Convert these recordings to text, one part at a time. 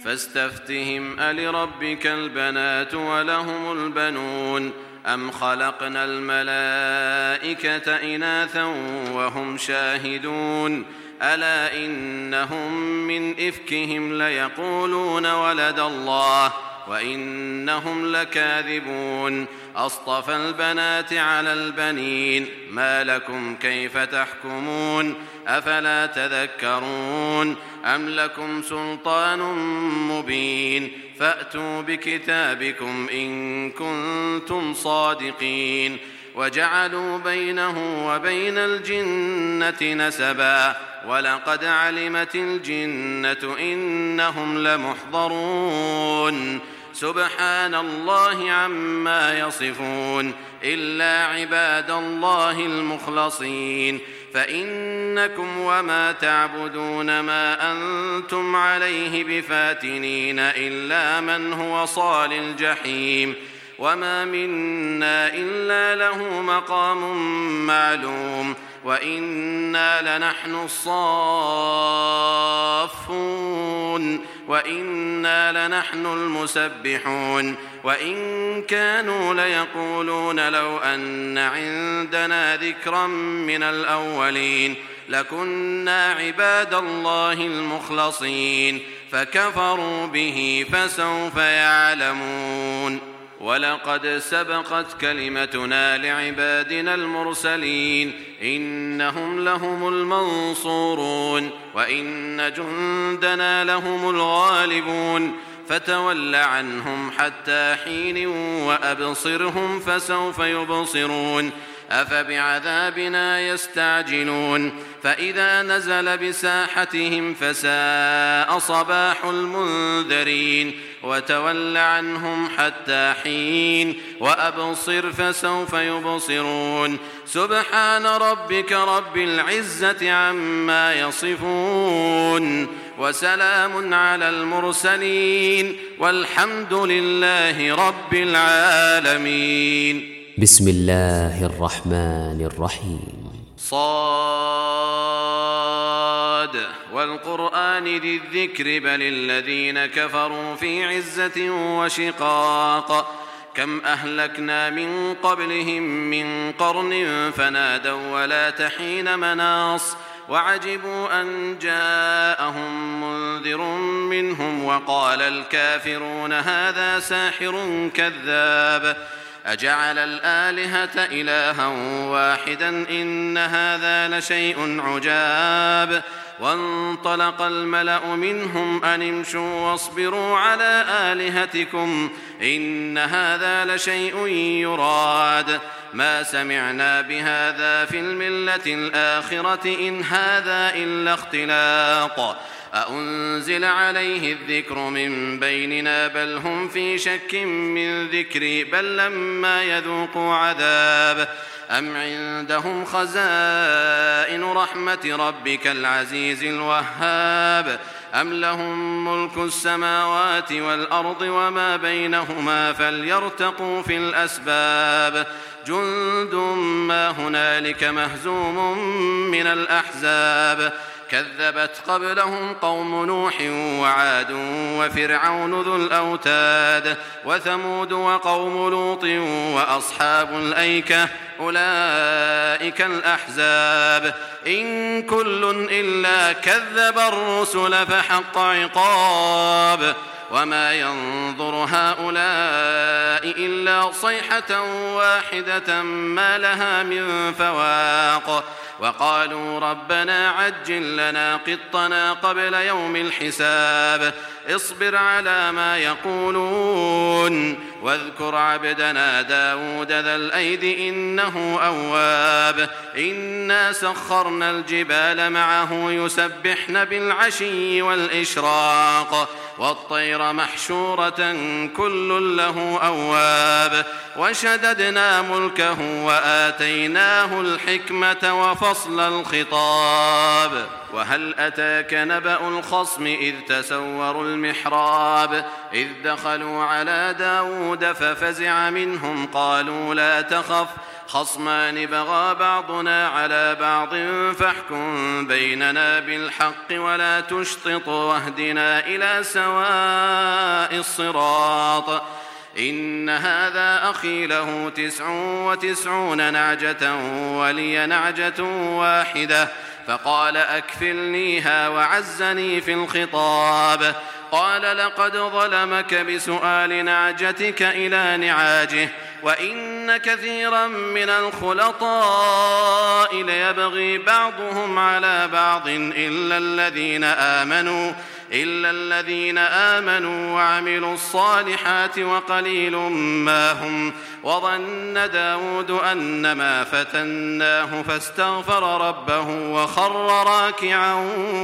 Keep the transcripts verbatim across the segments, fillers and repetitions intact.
فاستفتهم ألربك البنات ولهم البنون أم خلقنا الملائكة إناثا وهم شاهدون ألا إنهم من إفكهم ليقولون ولد الله وإنهم لكاذبون أصطفى البنات على البنين ما لكم كيف تحكمون أفلا تذكرون أم لكم سلطان مبين فأتوا بكتابكم إن كنتم صادقين وجعلوا بينه وبين الجنة نسبا ولقد علمت الجنة إنهم لمحضرون سبحان الله عما يصفون إلا عباد الله المخلصين فإنكم وما تعبدون ما أنتم عليه بفاتنين إلا من هو صال الجحيم وما منا إلا له مقام معلوم وإنا لنحن الصافون وإنا لنحن المسبحون وإن كانوا ليقولون لو أن عندنا ذكرا من الأولين لكنا عباد الله المخلصين فكفروا به فسوف يعلمون ولقد سبقت كلمتنا لعبادنا المرسلين إنهم لهم المنصورون وإن جندنا لهم الغالبون فتول عنهم حتى حين وأبصرهم فسوف يبصرون أفبعذابنا يستعجلون فإذا نزل بساحتهم فساء صباح المنذرين وتول عنهم حتى حين وأبصر فسوف يبصرون سبحان ربك رب العزة عما يصفون وسلام على المرسلين والحمد لله رب العالمين. بسم الله الرحمن الرحيم. صاد والقرآن ذي الذكر بل الذين كفروا في عزة وشقاق كم أهلكنا من قبلهم من قرن فنادوا ولا تحين مناص وعجبوا أن جاءهم منذر منهم وقال الكافرون هذا ساحر كذاب أجعل الآلهة إلها واحدا إن هذا لشيء عجاب وانطلق الملأ منهم أن امشوا واصبروا على آلهتكم إن هذا لشيء يراد ما سمعنا بهذا في الملة الآخرة إن هذا إلا اختلاق أأنزل عليه الذكر من بيننا بل هم في شك من ذكري بل لما يذوقوا عذاب أم عندهم خزائن رحمة ربك العزيز الوهاب أم لهم ملك السماوات والأرض وما بينهما فليرتقوا في الأسباب جند ما هنالك مهزوم من الأحزاب كذبت قبلهم قوم نوح وعاد وفرعون ذو الأوتاد وثمود وقوم لوط وأصحاب الأيكة أولئك الأحزاب إن كل إلا كذب الرسل فحق عقاب وما ينظر هؤلاء إلا صيحة واحدة ما لها من فواق وقالوا ربنا عجل لنا قطنا قبل يوم الحساب اصبر على ما يقولون واذكر عبدنا داود ذا الأيد إنه أواب إنا سخرنا الجبال معه يسبحن بالعشي والإشراق والطير محشورة كل له أواب وشددنا ملكه وآتيناه الحكمة وفصل الخطاب وهل أتاك نبأ الخصم إذ تسوروا المحراب إذ دخلوا على داود ففزع منهم قالوا لا تخف خصمان بغى بعضنا على بعض فاحكم بيننا بالحق ولا تشطط واهدنا إلى سواء الصراط إن هذا أخي له تسع وتسعون نعجة ولي نعجة واحدة فقال أكفلنيها وعزني في الخطاب قال لقد ظلمك بسؤال نعجتك إلى نعاجه وإن كثيرا من الخلطاء ليبغي بعضهم على بعض إلا الذين آمنوا إلا الذين آمنوا وعملوا الصالحات وقليل ما هم وظن داود أنما فتناه فاستغفر ربه وخر راكعا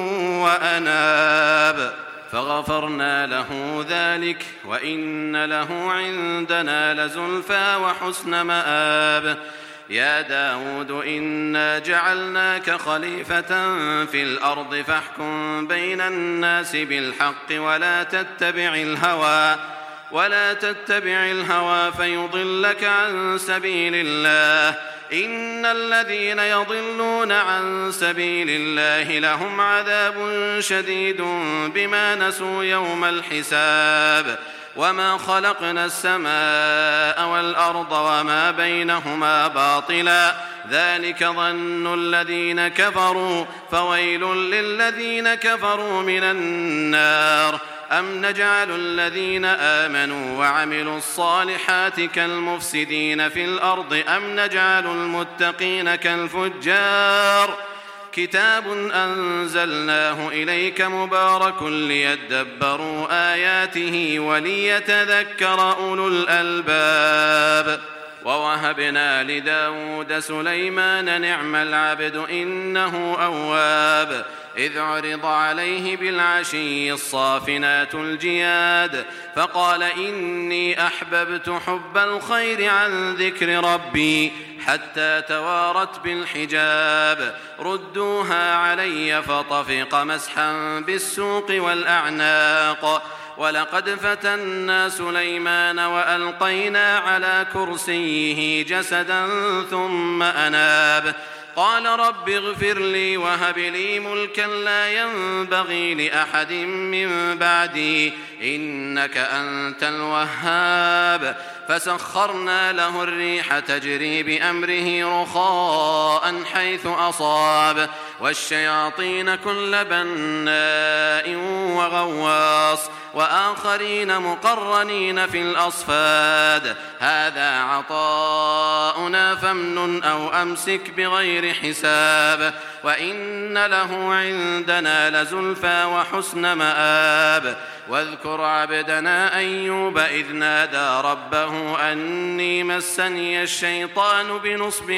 وأناب فغفرنا له ذلك وإن له عندنا لزلفى وحسن مآب يا داود إنا جعلناك خليفة في الأرض فاحكم بين الناس بالحق ولا تتبع الهوى ولا تتبع الهوى فيضلك عن سبيل الله إن الذين يضلون عن سبيل الله لهم عذاب شديد بما نسوا يوم الحساب وما خلقنا السماء والأرض وما بينهما باطلا ذلك ظن الذين كفروا فويل للذين كفروا من النار أم نجعل الذين آمنوا وعملوا الصالحات كالمفسدين في الأرض أم نجعل المتقين كالفجار كتاب أنزلناه إليك مبارك ليدبروا آياته وليتذكر أولو الألباب ووهبنا لداود سليمان نعم العبد إنه أواب إذ عرض عليه بالعشي الصافنات الجياد فقال إني أحببت حب الخير عن ذكر ربي حتى توارت بالحجاب ردوها علي فطفق مسحا بالسوق والأعناق ولقد فتنا سليمان وألقينا على كرسيه جسدا ثم أناب قال رب اغفر لي وهب لي ملكا لا ينبغي لأحد من بعدي إنك أنت الوهاب فسخرنا له الريح تجري بأمره رخاء حيث أصاب والشياطين كل بناء وغواص وآخرين مقرنين في الأصفاد هذا عطاؤنا فامنن أو أمسك بغير حساب وإن له عندنا لزلفى وحسن مآب واذكر عبدنا أيوب إذ نادى ربه أني مسني الشيطان بنصب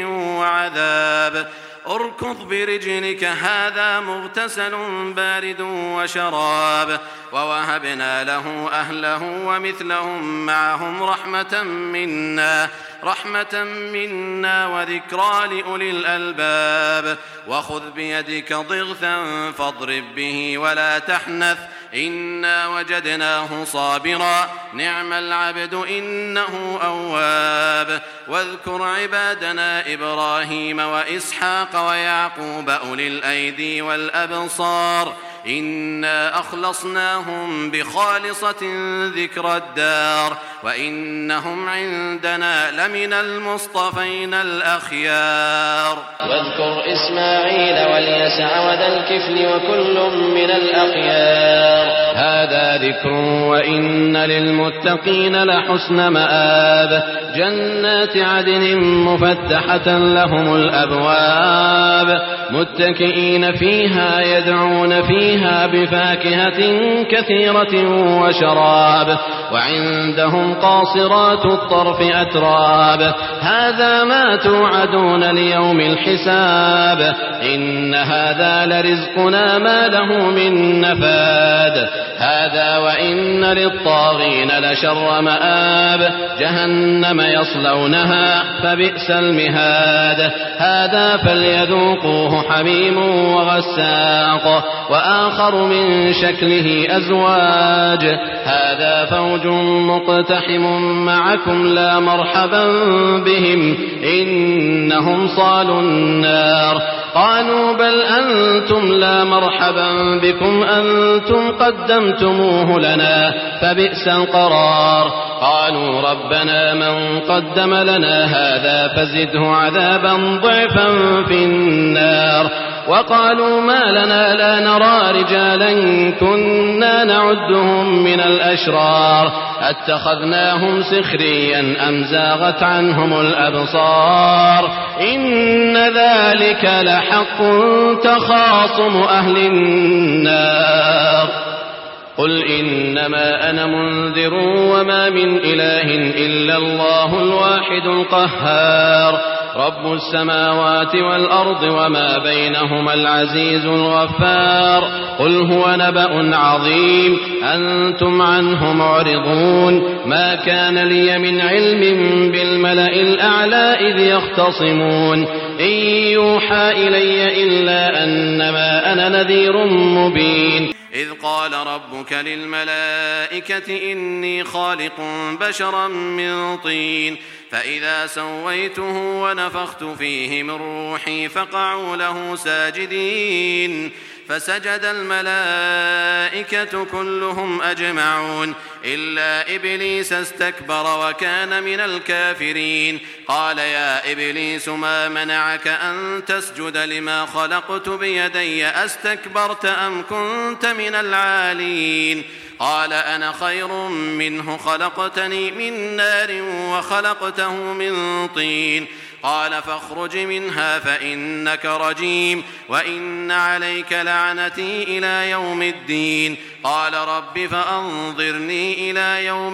وعذاب اركض برجلك هذا مغتسل بارد وشراب ووهبنا له أهله ومثلهم معهم رحمة منا رحمة منا وذكرى لأولي الألباب وخذ بيدك ضغثا فاضرب به ولا تحنث إنا وجدناه صابرا نعم العبد إنه أواب واذكر عبادنا إبراهيم وإسحاق ويعقوب أولي الأيدي والأبصار إنا أخلصناهم بخالصة ذكر الدار وإنهم عندنا لمن المصطفين الأخيار واذكر إسماعيل واليسع وذا الكفل وكل من الأخيار هذا ذكر وإن للمتقين لحسن مآب جنات عدن مفتحة لهم الأبواب متكئين فيها يدعون فيها بفاكهة كثيرة وشراب وعندهم قاصرات الطرف أتراب هذا ما توعدون ليوم الحساب إن هذا لرزقنا ما له من نفاد هذا وإن للطاغين لشر مآب جهنم يصلونها فبئس المهاد هذا فليذوقوه حميم وغساق وآخر من شكله أزواج هذا فوج مقتحم مقتحم معكم لا مرحبا بهم إنهم صالوا النار. قالوا بل أنتم لا مرحبا بكم أنتم قدمتموه لنا فبئس القرار. قالوا ربنا من قدم لنا هذا فزده عذابا ضعفا في النار. وقالوا ما لنا لا نرى رجالا كنا نعدهم من الأشرار أتخذناهم سخريا أم زاغت عنهم الأبصار إن ذلك لحق تخاصم أهل النار. قل إنما أنا منذر وما من إله إلا الله الواحد القهار رب السماوات والأرض وما بينهما العزيز الغفار. قل هو نبأ عظيم أنتم عنه معرضون ما كان لي من علم بالملأ الأعلى إذ يختصمون إن يوحى إلي إلا أنما أنا نذير مبين. إذ قال ربك للملائكة إني خالق بشرا من طين فإذا سويته ونفخت فيه من روحي فقعوا له ساجدين فسجد الملائكة كلهم أجمعون إلا إبليس استكبر وكان من الكافرين. قال يا إبليس ما منعك أن تسجد لما خلقت بيدي أستكبرت أم كنت من العالين؟ قال أنا خير منه خلقتني من نار وخلقته من طين. قال فاخرج منها فإنك رجيم وإن عليك لعنتي إلى يوم الدين. قال رب فأنظرني إلى يوم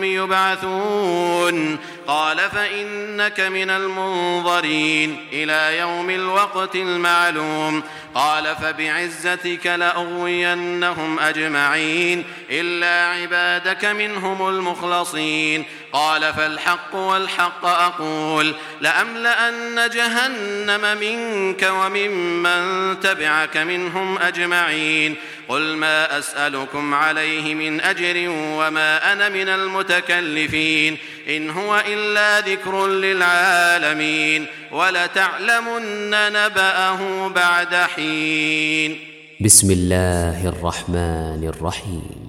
يبعثون. قال فإنك من المنظرين إلى يوم الوقت المعلوم. قال فبعزتك لأغوينهم أجمعين إلا عبادك منهم المخلصين. قال فالحق والحق أقول لأملأن جهنم منك وممن تبعك منهم أجمعين. قل ما أسألكم عليه من أجر وما أنا من المتكلفين إن هو إلا ذكر للعالمين ولتعلمن نبأه بعد حين. بسم الله الرحمن الرحيم.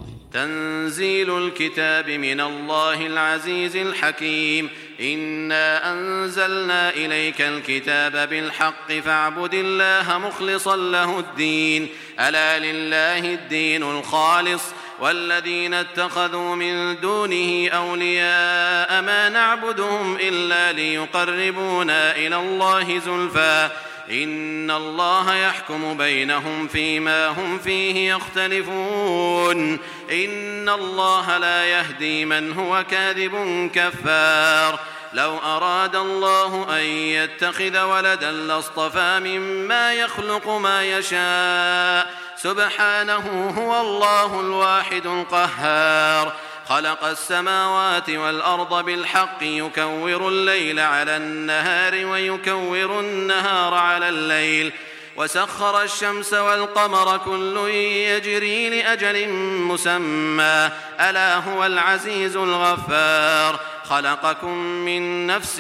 تنزيل الكتاب من الله العزيز الحكيم. إنا أنزلنا إليك الكتاب بالحق فاعبد الله مخلصا له الدين ألا لله الدين الخالص والذين اتخذوا من دونه أولياء ما نعبدهم إلا ليقربونا إلى الله زلفى إن الله يحكم بينهم فيما هم فيه يختلفون إن الله لا يهدي من هو كاذب كفار. لو أراد الله أن يتخذ ولدا لاصطفى مما يخلق ما يشاء سبحانه هو الله الواحد القهار. خلق السماوات والأرض بالحق يكور الليل على النهار ويكور النهار على الليل وسخر الشمس والقمر كل يجري لأجل مسمى ألا هو العزيز الغفار. خلقكم من نفس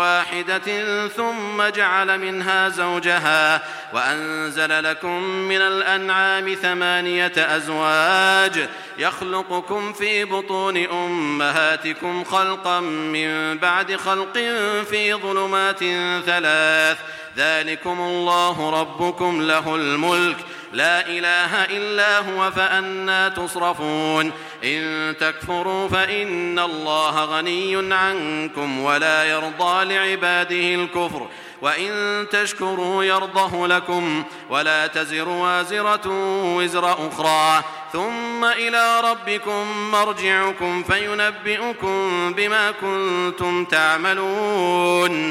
واحدة ثم جعل منها زوجها وأنزل لكم من الأنعام ثمانية أزواج يخلقكم في بطون أمهاتكم خلقا من بعد خلق في ظلمات ثلاث ذلكم الله ربكم له الملك لا إله إلا هو فأنى تصرفون. إن تكفروا فإن الله غني عنكم ولا يرضى لعباده الكفر وإن تشكروا يرضه لكم ولا تزر وازرة وزر أخرى ثم إلى ربكم مرجعكم فينبئكم بما كنتم تعملون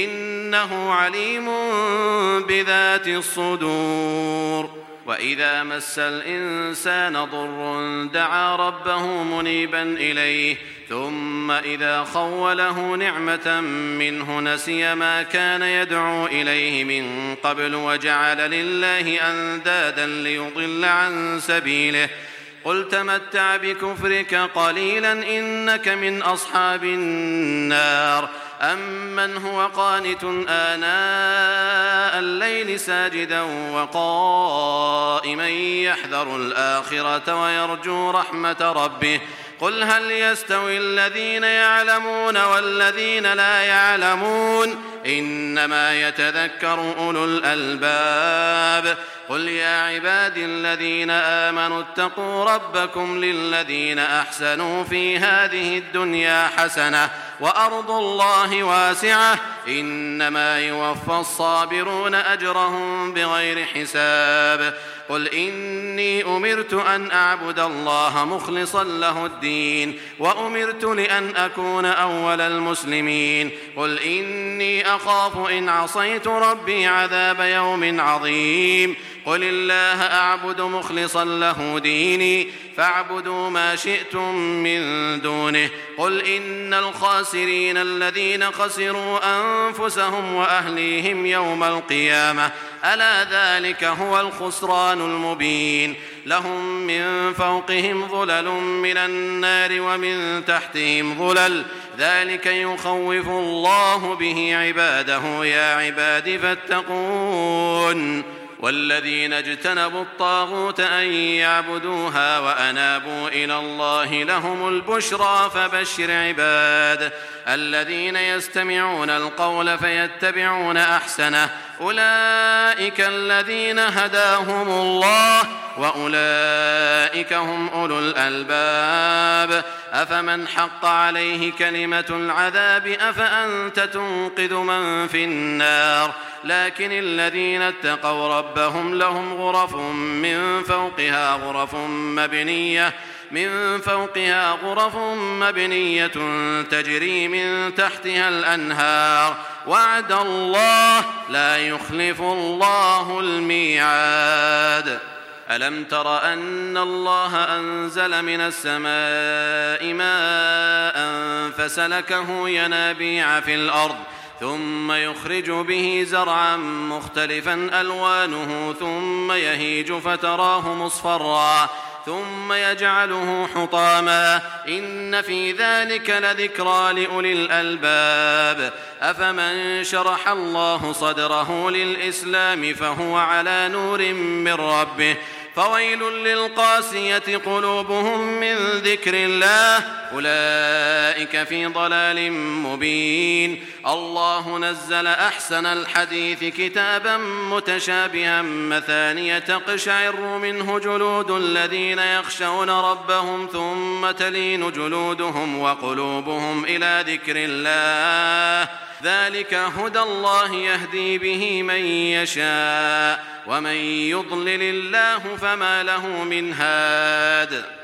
إنه عليم بذات الصدور. وإذا مس الإنسان ضر دعا ربه منيبا إليه ثم إذا خوله نعمة منه نسي ما كان يدعو إليه من قبل وجعل لله أندادا ليضل عن سبيله قل تمتع بكفرك قليلا إنك من أصحاب النار أمن هو قانت آناء الليل ساجدا وقائما يحذر الآخرة ويرجو رحمة ربه قل هل يستوي الذين يعلمون والذين لا يعلمون إنما يتذكر أولو الألباب قل يا عبادي الذين آمنوا اتقوا ربكم للذين أحسنوا في هذه الدنيا حسنة وأرض الله واسعة إنما يوفى الصابرون أجرهم بغير حساب قل إني أمرت أن أعبد الله مخلصا له الدين وأمرت لأن أكون أول المسلمين قل إني أخاف إن عصيت ربي عذاب يوم عظيم قل الله أعبد مخلصا له ديني فاعبدوا ما شئتم من دونه قل إن الخاسرين الذين خسروا أنفسهم وأهليهم يوم القيامة ألا ذلك هو الخسران المبين لهم من فوقهم ظلل من النار ومن تحتهم ظلل ذلك يخوف الله به عباده يا عباد فاتقون والذين اجتنبوا الطاغوت أن يعبدوها وأنابوا إلى الله لهم البشرى فبشر عباد الذين يستمعون القول فيتبعون أحسنه أولئك الذين هداهم الله وأولئك هم أولو الألباب أفمن حق عليه كلمة العذاب أفأنت تنقذ من في النار لكن الذين اتقوا ربهم لهم غرف من فوقها غرف مبنية من فوقها غرف مبنية تجري من تحتها الأنهار وعد الله لا يخلف الله الميعاد ألم تر أن الله أنزل من السماء ماء فسلكه ينابيع في الأرض ثم يخرج به زرعا مختلفا ألوانه ثم يهيج فتراه مصفرا ثم يجعله حطاما إن في ذلك لذكرى لأولي الألباب أفمن شرح الله صدره للإسلام فهو على نور من ربه فويل للقاسية قلوبهم من ذكر الله أولئك في ضلال مبين الله نزل أحسن الحديث كتابا متشابها مثانية تقشعر منه جلود الذين يخشون ربهم ثم تلين جلودهم وقلوبهم إلى ذكر الله ذلك هدى الله يهدي به من يشاء ومن يضلل الله فما له من هاد